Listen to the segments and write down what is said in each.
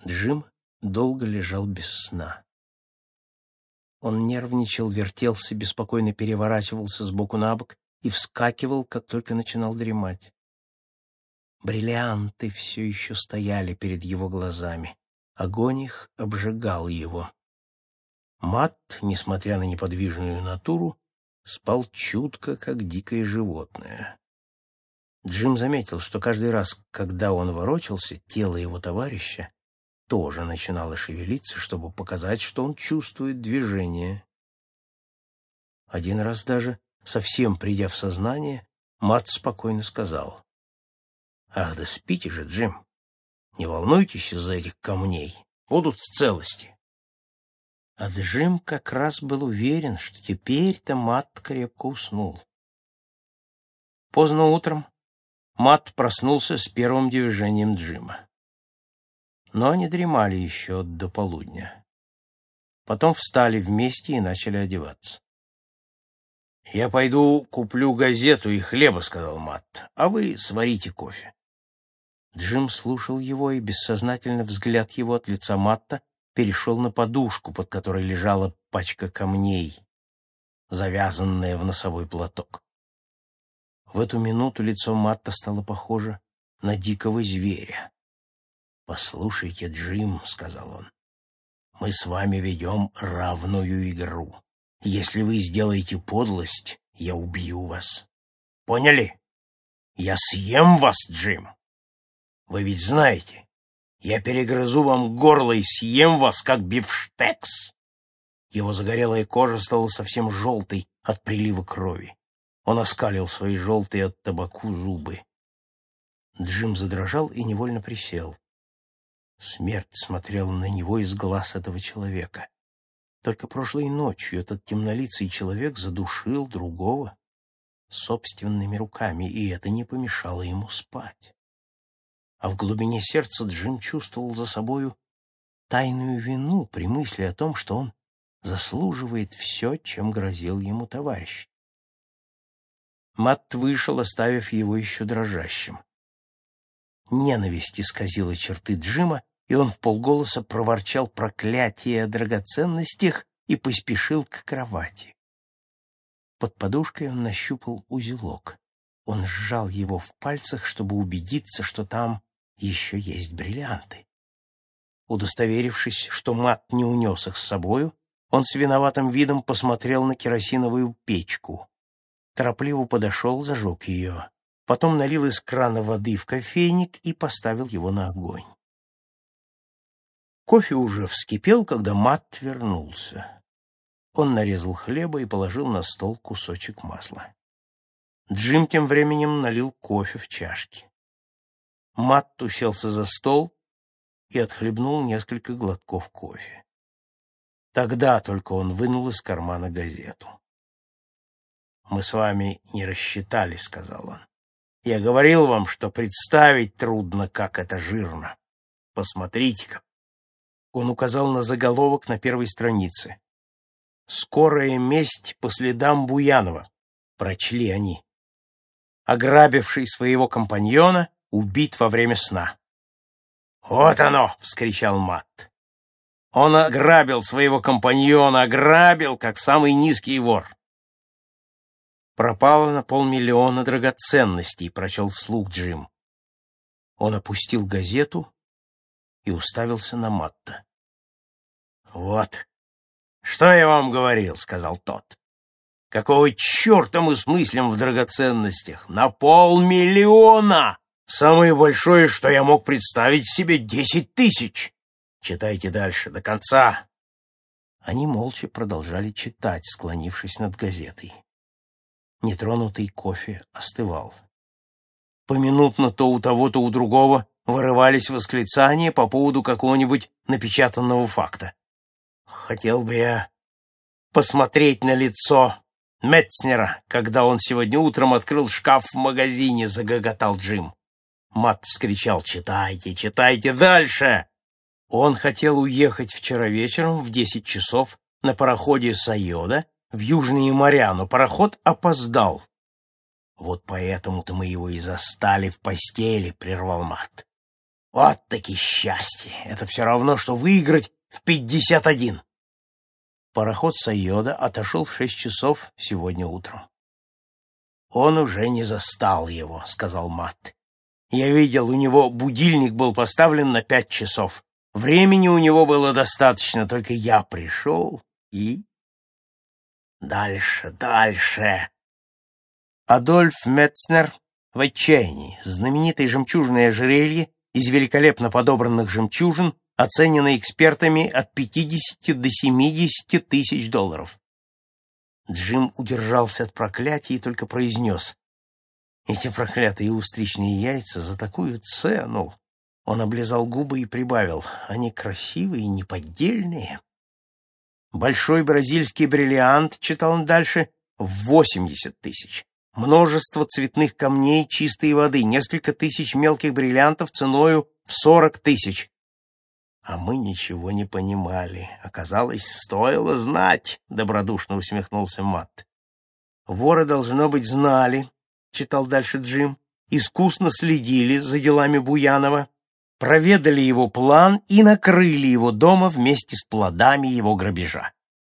Джим долго лежал без сна. Он нервничал, вертелся, беспокойно переворачивался с боку на бок и вскакивал, как только начинал дремать. Бриллианты все еще стояли перед его глазами. Огонь их обжигал его. Матт, несмотря на неподвижную натуру, спал чутко, как дикое животное. Джим заметил, что каждый раз, когда он ворочался, тело его товарища тоже начинало шевелиться, чтобы показать, что он чувствует движение. Один раз даже, совсем придя в сознание, Матт спокойно сказал: «Ах, да спите же, Джим! Не волнуйтесь из-за этих камней, будут в целости». А Джим как раз был уверен, что теперь-то Матт крепко уснул. Поздно утром Матт проснулся с первым движением Джима. Но они дремали еще до полудня. Потом встали вместе и начали одеваться. «Я пойду куплю газету и хлеба», — сказал Матт, — «а вы сварите кофе». Джим слушал его, и бессознательно взгляд его от лица Матта перешел на подушку, под которой лежала пачка камней, завязанная в носовой платок. В эту минуту лицо Матта стало похоже на дикого зверя. «Послушайте, Джим», — сказал он, — «мы с вами ведем равную игру. Если вы сделаете подлость, я убью вас. Поняли? Я съем вас, Джим. Вы ведь знаете, я перегрызу вам горло и съем вас, как бифштекс». Его загорелая кожа стала совсем желтой от прилива крови. Он оскалил свои желтые от табаку зубы. Джим задрожал и невольно присел. Смерть смотрела на него из глаз этого человека. Только прошлой ночью этот темнолицый человек задушил другого собственными руками, и это не помешало ему спать. А в глубине сердца Джим чувствовал за собою тайную вину при мысли о том, что он заслуживает все, чем грозил ему товарищ. Матт вышел, оставив его еще дрожащим. Ненависть исказила черты Джима, и он вполголоса проворчал проклятие о драгоценностях и поспешил к кровати. Под подушкой он нащупал узелок. Он сжал его в пальцах, чтобы убедиться, что там еще есть бриллианты. Удостоверившись, что Матт не унес их с собою, он с виноватым видом посмотрел на керосиновую печку. Торопливо подошел, зажег ее. Потом налил из крана воды в кофейник и поставил его на огонь. Кофе уже вскипел, когда Матт вернулся. Он нарезал хлеба и положил на стол кусочек масла. Джим тем временем налил кофе в чашки. Матт уселся за стол и отхлебнул несколько глотков кофе. Тогда только он вынул из кармана газету. «Мы с вами не рассчитали», — сказал он. «Я говорил вам, что представить трудно, как это жирно. Посмотрите-ка». Он указал на заголовок на первой странице. «Скорая месть по следам Буянова», — прочли они. «Ограбивший своего компаньона убит во время сна». «Вот оно!» — вскричал Матт. «Он ограбил своего компаньона, ограбил, как самый низкий вор». «Пропало на 500 000 драгоценностей», — прочел вслух Джим. Он опустил газету и уставился на Матта. «Вот, что я вам говорил», — сказал тот. «Какого черта мы смыслим в драгоценностях? На 500 000! Самое большое, что я мог представить себе, 10 000. Читайте дальше, до конца». Они молча продолжали читать, склонившись над газетой. Нетронутый кофе остывал. Поминутно то у того, то у другого вырывались восклицания по поводу какого-нибудь напечатанного факта. «Хотел бы я посмотреть на лицо Метцнера, когда он сегодня утром открыл шкаф в магазине», — загоготал Джим. Матт вскричал: «Читайте, читайте дальше!» Он хотел уехать вчера вечером в 10 часов на пароходе «Сайода» в Южные моря, но пароход опоздал. «Вот поэтому-то мы его и застали в постели», — прервал Матт. Вот-таки счастье! Это все равно, что выиграть в 51. Пароход Сайода отошел в 6 часов сегодня утром. «Он уже не застал его», — сказал Матт. «Я видел, у него будильник был поставлен на 5 часов. Времени у него было достаточно, только я пришел и...» Дальше. Адольф Метцнер в отчаянии. Знаменитое жемчужное ожерелье из великолепно подобранных жемчужин, оценено экспертами от 50 до 70 тысяч долларов. Джим удержался от проклятий и только произнес: «Эти проклятые устричные яйца за такую цену!» Он облизал губы и прибавил: «Они красивые, неподдельные». «Большой бразильский бриллиант», — читал он дальше, — «в 80 тысяч. Множество цветных камней чистой воды, несколько тысяч мелких бриллиантов ценою в 40 тысяч». А мы ничего не понимали. Оказалось, стоило знать, — добродушно усмехнулся Матт. «Воры, должно быть, знали», — читал дальше Джим, — «искусно следили за делами Буянова, проведали его план и накрыли его дома вместе с плодами его грабежа».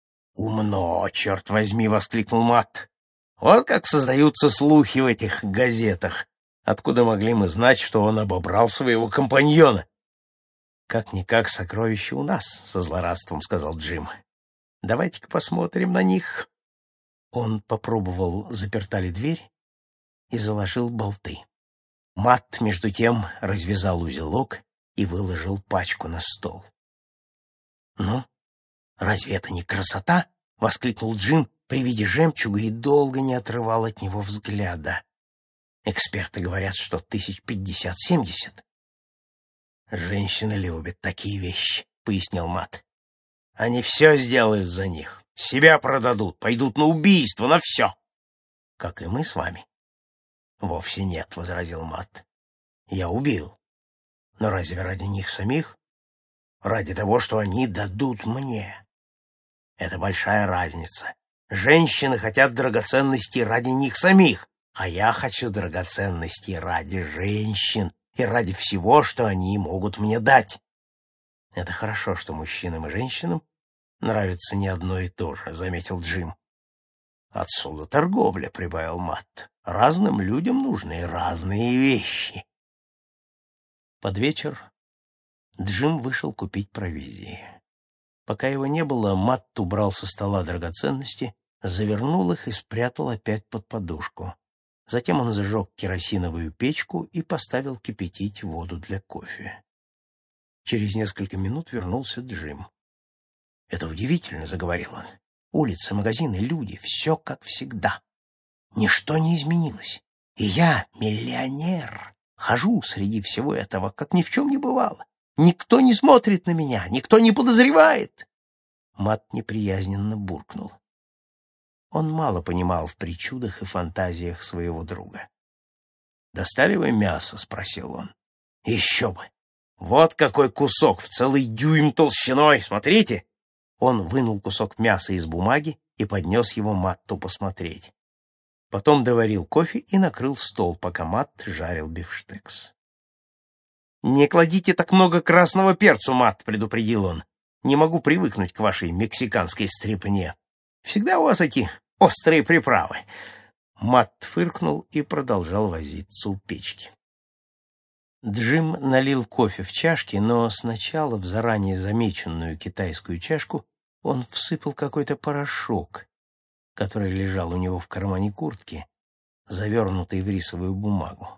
«Умно, черт возьми!» — воскликнул Матт. «Вот как создаются слухи в этих газетах. Откуда могли мы знать, что он обобрал своего компаньона?» «Как-никак сокровища у нас», — со злорадством сказал Джим. «Давайте-ка посмотрим на них». Он попробовал, заперта ли дверь, и заложил болты. Матт, между тем, развязал узелок и выложил пачку на стол. «Ну, разве это не красота?» — воскликнул Джим при виде жемчуга и долго не отрывал от него взгляда. «Эксперты говорят, что 50-70. «Женщины любят такие вещи», — пояснил Матт. «Они все сделают за них. Себя продадут, пойдут на убийство, на все. Как и мы с вами». «Вовсе нет», — возразил Матт. «Я убил. Но разве ради них самих? Ради того, что они дадут мне. Это большая разница. Женщины хотят драгоценностей ради них самих, а я хочу драгоценностей ради женщин и ради всего, что они могут мне дать. Это хорошо, что мужчинам и женщинам нравится не одно и то же», — заметил Джим. «Отсюда торговля», — прибавил Матт. «Разным людям нужны разные вещи». Под вечер Джим вышел купить провизии. Пока его не было, Матт убрал со стола драгоценности, завернул их и спрятал опять под подушку. Затем он зажег керосиновую печку и поставил кипятить воду для кофе. Через несколько минут вернулся Джим. «Это удивительно», — заговорил он. «Улицы, магазины, люди — все как всегда. Ничто не изменилось. И я, миллионер, хожу среди всего этого, как ни в чем не бывало. Никто не смотрит на меня, никто не подозревает». Матт неприязненно буркнул. Он мало понимал в причудах и фантазиях своего друга. «Достали вы мясо?» — спросил он. «Еще бы! Вот какой кусок в целый дюйм толщиной! Смотрите!» Он вынул кусок мяса из бумаги и поднес его Матту посмотреть. Потом доварил кофе и накрыл стол, пока Матт жарил бифштекс. «Не кладите так много красного перцу, Матт», — предупредил он. «Не могу привыкнуть к вашей мексиканской стряпне. Всегда у вас эти острые приправы». Матт фыркнул и продолжал возиться у печки. Джим налил кофе в чашки, но сначала в заранее замеченную китайскую чашку он всыпал какой-то порошок, который лежал у него в кармане куртки, завернутый в рисовую бумагу.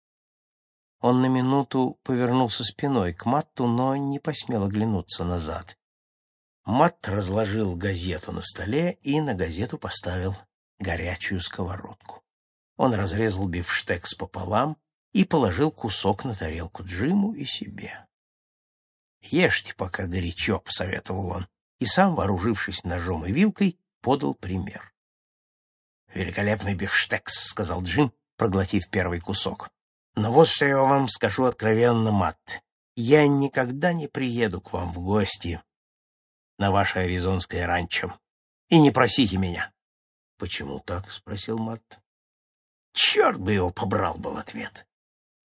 Он на минуту повернулся спиной к Матту, но не посмел оглянуться назад. Матт разложил газету на столе и на газету поставил горячую сковородку. Он разрезал бифштекс пополам и положил кусок на тарелку Джиму и себе. «Ешьте, пока горячо», — посоветовал он, и сам, вооружившись ножом и вилкой, подал пример. «Великолепный бифштекс», — сказал Джим, проглотив первый кусок. «Но вот что я вам скажу откровенно, Матт. Я никогда не приеду к вам в гости на ваше аризонское ранчо. И не просите меня». «Почему так?» — спросил Матт. «Черт бы его побрал», — был ответ.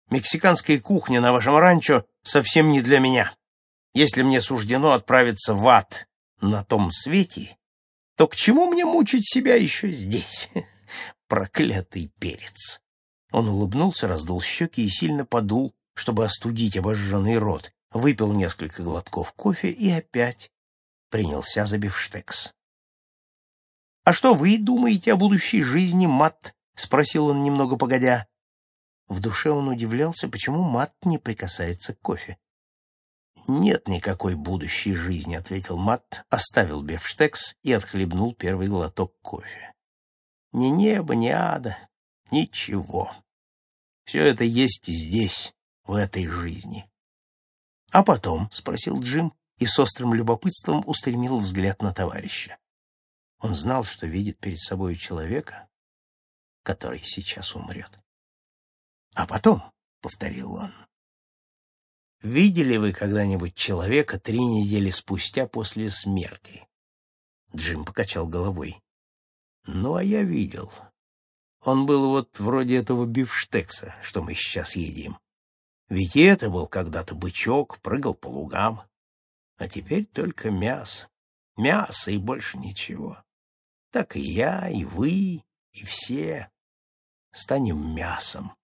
Мексиканская кухня на вашем ранчо совсем не для меня. Если мне суждено отправиться в ад на том свете, то к чему мне мучить себя еще здесь? Проклятый перец!» Он улыбнулся, раздул щеки и сильно подул, чтобы остудить обожженный рот, выпил несколько глотков кофе и опять принялся за бифштекс. «А что вы думаете о будущей жизни, Матт?» — спросил он немного погодя. В душе он удивлялся, почему Матт не прикасается к кофе. «Нет никакой будущей жизни», — ответил Матт, оставил бифштекс и отхлебнул первый глоток кофе. «Ни неба, ни ада, ничего. Все это есть здесь, в этой жизни». «А потом?» — спросил Джим и с острым любопытством устремил взгляд на товарища. Он знал, что видит перед собой человека, который сейчас умрет. «А потом?» — повторил он. «Видели вы когда-нибудь человека 3 недели спустя после смерти?» Джим покачал головой. «Ну, а я видел. Он был вот вроде этого бифштекса, что мы сейчас едим. Ведь и это был когда-то бычок, прыгал по лугам. А теперь только мясо. Мясо и больше ничего. Так и я, и вы, и все станем мясом.